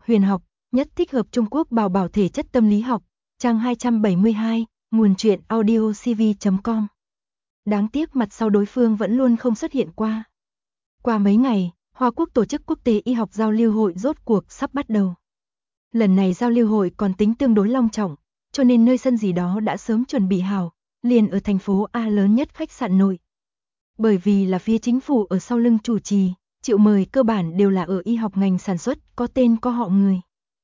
huyền học, nhất thích hợp Trung Quốc bảo bảo thể chất tâm lý học, trang 272, nguồn truyện audiocv.com. Đáng tiếc mặt sau đối phương vẫn luôn không xuất hiện qua. Qua mấy ngày, Hoa Quốc tổ chức quốc tế y học giao lưu hội rốt cuộc sắp bắt đầu. Lần này giao lưu hội còn tính tương đối long trọng, cho nên nơi sân gì đó đã sớm chuẩn bị hảo, liền ở thành phố A lớn nhất khách sạn nội. Bởi vì là phía chính phủ ở sau lưng chủ trì, chịu mời cơ bản đều là ở y học ngành sản xuất, có tên có họ người.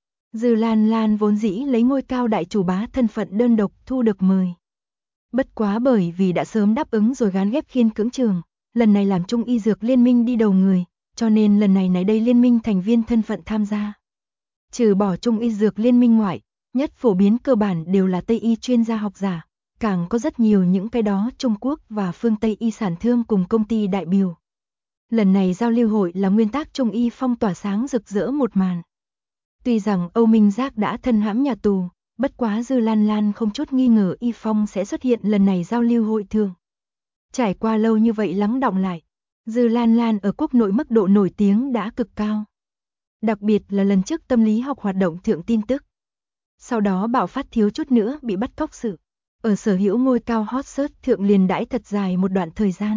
Dư Lan Lan vốn dĩ lấy ngôi cao đại chủ bá thân phận đơn độc thu được mời. Bất quá bởi vì đã sớm đáp ứng rồi gán ghép khiên cưỡng trường, lần này làm Trung y dược liên minh đi đầu người, cho nên lần này đây liên minh thành viên thân phận tham gia. Trừ bỏ Trung y dược liên minh ngoại, nhất phổ biến cơ bản đều là Tây y chuyên gia học giả, càng có rất nhiều những cái đó Trung Quốc và phương Tây y sản thương cùng công ty đại biểu. Lần này giao lưu hội là nguyên tác Trung y phong tỏa sáng rực rỡ một màn. Tuy rằng Âu Minh Giác đã thân hãm nhà tù, bất quá Dư Lan Lan không chút nghi ngờ y phong sẽ xuất hiện lần này giao lưu hội thường. Trải qua lâu như vậy lắng đọng lại, Dư Lan Lan ở quốc nội mức độ nổi tiếng đã cực cao. Đặc biệt là lần trước tâm lý học hoạt động thượng tin tức. Sau đó bạo phát thiếu chút nữa bị bắt cóc sự. Ở sở hữu ngôi cao hot search thượng liền đãi thật dài một đoạn thời gian.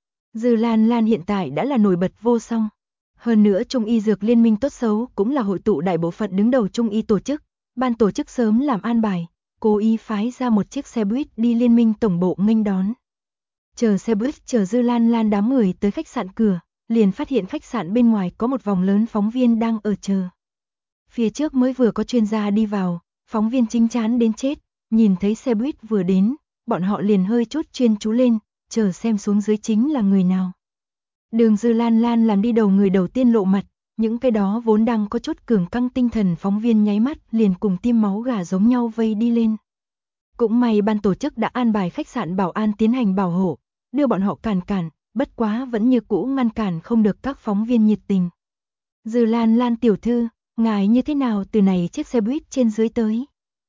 Dư Lan Lan hiện tại đã là nổi bật vô song. Hơn nữa Trung y dược liên minh tốt xấu cũng là hội tụ đại bộ phận đứng đầu Trung y tổ chức. Ban tổ chức sớm làm an bài, cố ý phái ra một chiếc xe buýt đi liên minh tổng bộ nghênh đón. Chờ xe buýt chờ Dư Lan Lan đám người tới khách sạn cửa, liền phát hiện khách sạn bên ngoài có một vòng lớn phóng viên đang ở chờ. Phía trước mới vừa có chuyên gia đi vào, phóng viên chính chán đến chết, nhìn thấy xe buýt vừa đến, bọn họ liền hơi chút chuyên chú lên, chờ xem xuống dưới chính là người nào. Đường Dư Lan Lan làm đi đầu người đầu tiên lộ mặt, những cái đó vốn đang có chút cường căng tinh thần phóng viên nháy mắt liền cùng tiêm máu gà giống nhau vây đi lên. Cũng may ban tổ chức đã an bài khách sạn bảo an tiến hành bảo hộ, đưa bọn họ cản, bất quá vẫn như cũ ngăn cản không được các phóng viên nhiệt tình. Dư Lan Lan tiểu thư, ngài như thế nào từ này chiếc xe buýt trên dưới tới?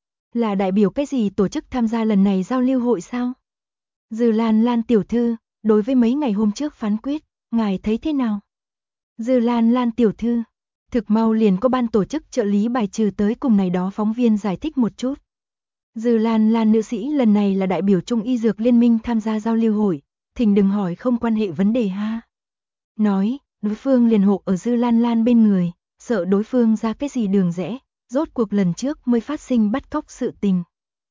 Là đại biểu cái gì tổ chức tham gia lần này giao lưu hội sao? Dư Lan Lan tiểu thư, đối với mấy ngày hôm trước phán quyết, ngài thấy thế nào? Dư Lan Lan tiểu thư, thực mau liền có ban tổ chức trợ lý bài trừ tới cùng này đó phóng viên giải thích một chút. Dư Lan Lan nữ sĩ lần này là đại biểu Trung y dược liên minh tham gia giao lưu hội, thỉnh đừng hỏi không quan hệ vấn đề ha. Nói, đối phương liền hộ ở Dư Lan Lan bên người, sợ đối phương ra cái gì đường rẽ, rốt cuộc lần trước mới phát sinh bắt cóc sự tình.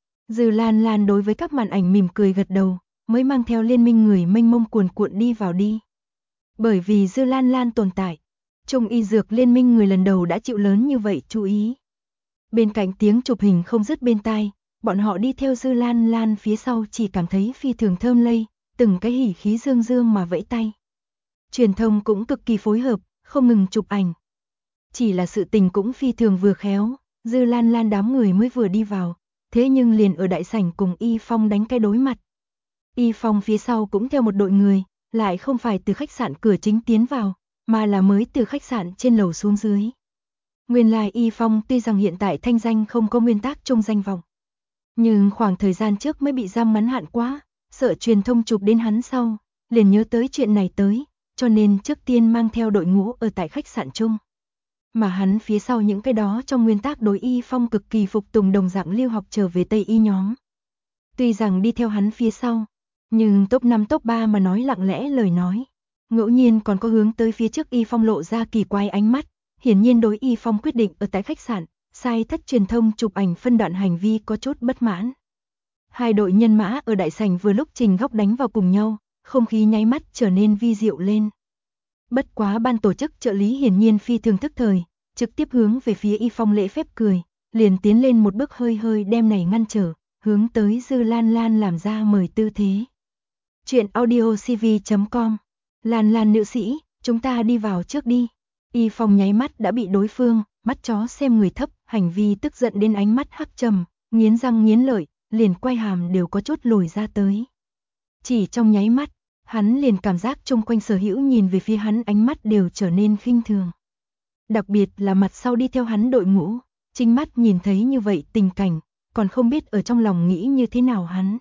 Dư Lan Lan đối với các màn ảnh mỉm cười gật đầu, mới mang theo liên minh người mênh mông cuồn cuộn đi vào đi. Bởi vì Dư Lan Lan tồn tại, Trung y dược liên minh người lần đầu đã chịu lớn như vậy chú ý. Bên cạnh tiếng chụp hình không dứt bên tai, bọn họ đi theo Dư Lan Lan phía sau chỉ cảm thấy phi thường thơm lây, từng cái hỉ khí dương dương mà vẫy tay. Truyền thông cũng cực kỳ phối hợp, không ngừng chụp ảnh. Chỉ là sự tình cũng phi thường vừa khéo, Dư Lan Lan đám người mới vừa đi vào, thế nhưng liền ở đại sảnh cùng Y Phong đánh cái đối mặt. Y Phong phía sau cũng theo một đội người, lại không phải từ khách sạn cửa chính tiến vào, mà là mới từ khách sạn trên lầu xuống dưới. Nguyên lai Y Phong tuy rằng hiện tại thanh danh không có nguyên tắc chung danh vọng, nhưng khoảng thời gian trước mới bị giam ngắn hạn quá, sợ truyền thông chụp đến hắn sau, liền nhớ tới chuyện này tới, cho nên trước tiên mang theo đội ngũ ở tại khách sạn chung. Mà hắn phía sau những cái đó trong nguyên tắc đối Y Phong cực kỳ phục tùng đồng dạng lưu học trở về Tây Y nhóm. Tuy rằng đi theo hắn phía sau, nhưng top 5 top 3 mà nói lặng lẽ lời nói. Ngẫu nhiên còn có hướng tới phía trước Y Phong lộ ra kỳ quái ánh mắt, hiển nhiên đối Y Phong quyết định ở tại khách sạn, sai thất truyền thông chụp ảnh phân đoạn hành vi có chút bất mãn. Hai đội nhân mã ở đại sảnh vừa lúc trình góc đánh vào cùng nhau, không khí nháy mắt trở nên vi diệu lên. Bất quá ban tổ chức trợ lý hiển nhiên phi thường thức thời, trực tiếp hướng về phía Y Phong lễ phép cười, liền tiến lên một bước hơi hơi đem này ngăn trở, hướng tới Dư Lan Lan làm ra mời tư thế. Chuyện audiocv.com. Lan Lan nữ sĩ, chúng ta đi vào trước đi. Y Phong nháy mắt đã bị đối phương, mắt chó xem người thấp, hành vi tức giận đến ánh mắt hắc trầm, nghiến răng nghiến lợi, liền quay hàm đều có chút lồi ra tới. Chỉ trong nháy mắt, hắn liền cảm giác chung quanh sở hữu nhìn về phía hắn ánh mắt đều trở nên khinh thường. Đặc biệt là mặt sau đi theo hắn đội ngũ, chính mắt nhìn thấy như vậy tình cảnh, còn không biết ở trong lòng nghĩ như thế nào hắn.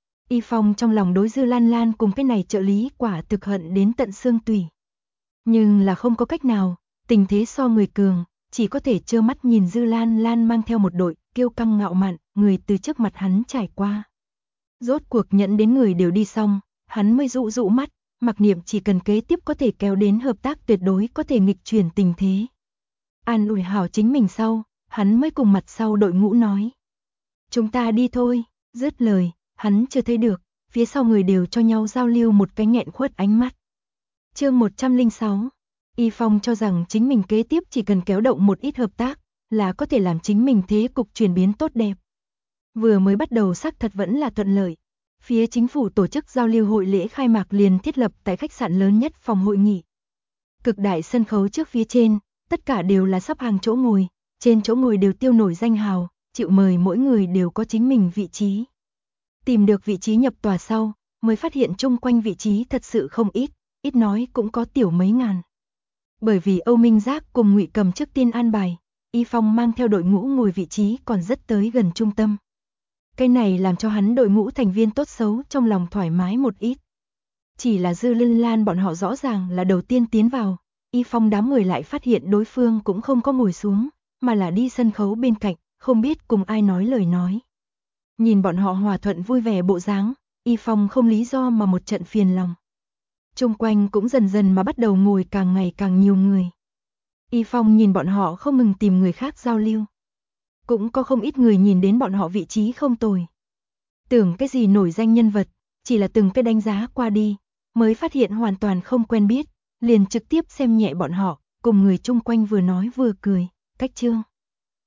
Y Phong trong lòng đối Dư Lan Lan cùng cái này trợ lý quả thực hận đến tận xương tủy. Nhưng là không có cách nào, tình thế so người cường, chỉ có thể trơ mắt nhìn Dư Lan Lan mang theo một đội kiêu căng ngạo mạn, người từ trước mặt hắn trải qua. Rốt cuộc nhận đến người đều đi xong, hắn mới dụ dụ mắt, mặc niệm chỉ cần kế tiếp có thể kéo đến hợp tác tuyệt đối có thể nghịch chuyển tình thế. An ủi hảo chính mình sau, hắn mới cùng mặt sau đội ngũ nói. Chúng ta đi thôi, dứt lời, hắn chưa thấy được, phía sau người đều cho nhau giao lưu một cái nghẹn khuất ánh mắt. Chương 106, Y Phong cho rằng chính mình kế tiếp chỉ cần kéo động một ít hợp tác, là có thể làm chính mình thế cục chuyển biến tốt đẹp. Vừa mới bắt đầu xác thật vẫn là thuận lợi. Phía chính phủ tổ chức giao lưu hội lễ khai mạc liền thiết lập tại khách sạn lớn nhất phòng hội nghị. Cực đại sân khấu trước phía trên, tất cả đều là sắp hàng chỗ ngồi, trên chỗ ngồi đều tiêu nổi danh hào, chịu mời mỗi người đều có chính mình vị trí. Tìm được vị trí nhập tòa sau, mới phát hiện chung quanh vị trí thật sự không ít, ít nói cũng có tiểu mấy ngàn. Bởi vì Âu Minh Giác cùng Ngụy Cầm trước tiên an bài, Y Phong mang theo đội ngũ ngồi vị trí còn rất tới gần trung tâm. Cái này làm cho hắn đội ngũ thành viên tốt xấu trong lòng thoải mái một ít. Chỉ là Dư Lan bọn họ rõ ràng là đầu tiên tiến vào, Y Phong đám người lại phát hiện đối phương cũng không có ngồi xuống, mà là đi sân khấu bên cạnh, không biết cùng ai nói lời nói. Nhìn bọn họ hòa thuận vui vẻ bộ dáng, Y Phong không lý do mà một trận phiền lòng. Chung quanh cũng dần dần mà bắt đầu ngồi càng ngày càng nhiều người. Y Phong nhìn bọn họ không ngừng tìm người khác giao lưu. Cũng có không ít người nhìn đến bọn họ vị trí không tồi. Tưởng cái gì nổi danh nhân vật, chỉ là từng cái đánh giá qua đi, mới phát hiện hoàn toàn không quen biết, liền trực tiếp xem nhẹ bọn họ, cùng người chung quanh vừa nói vừa cười, cách chương.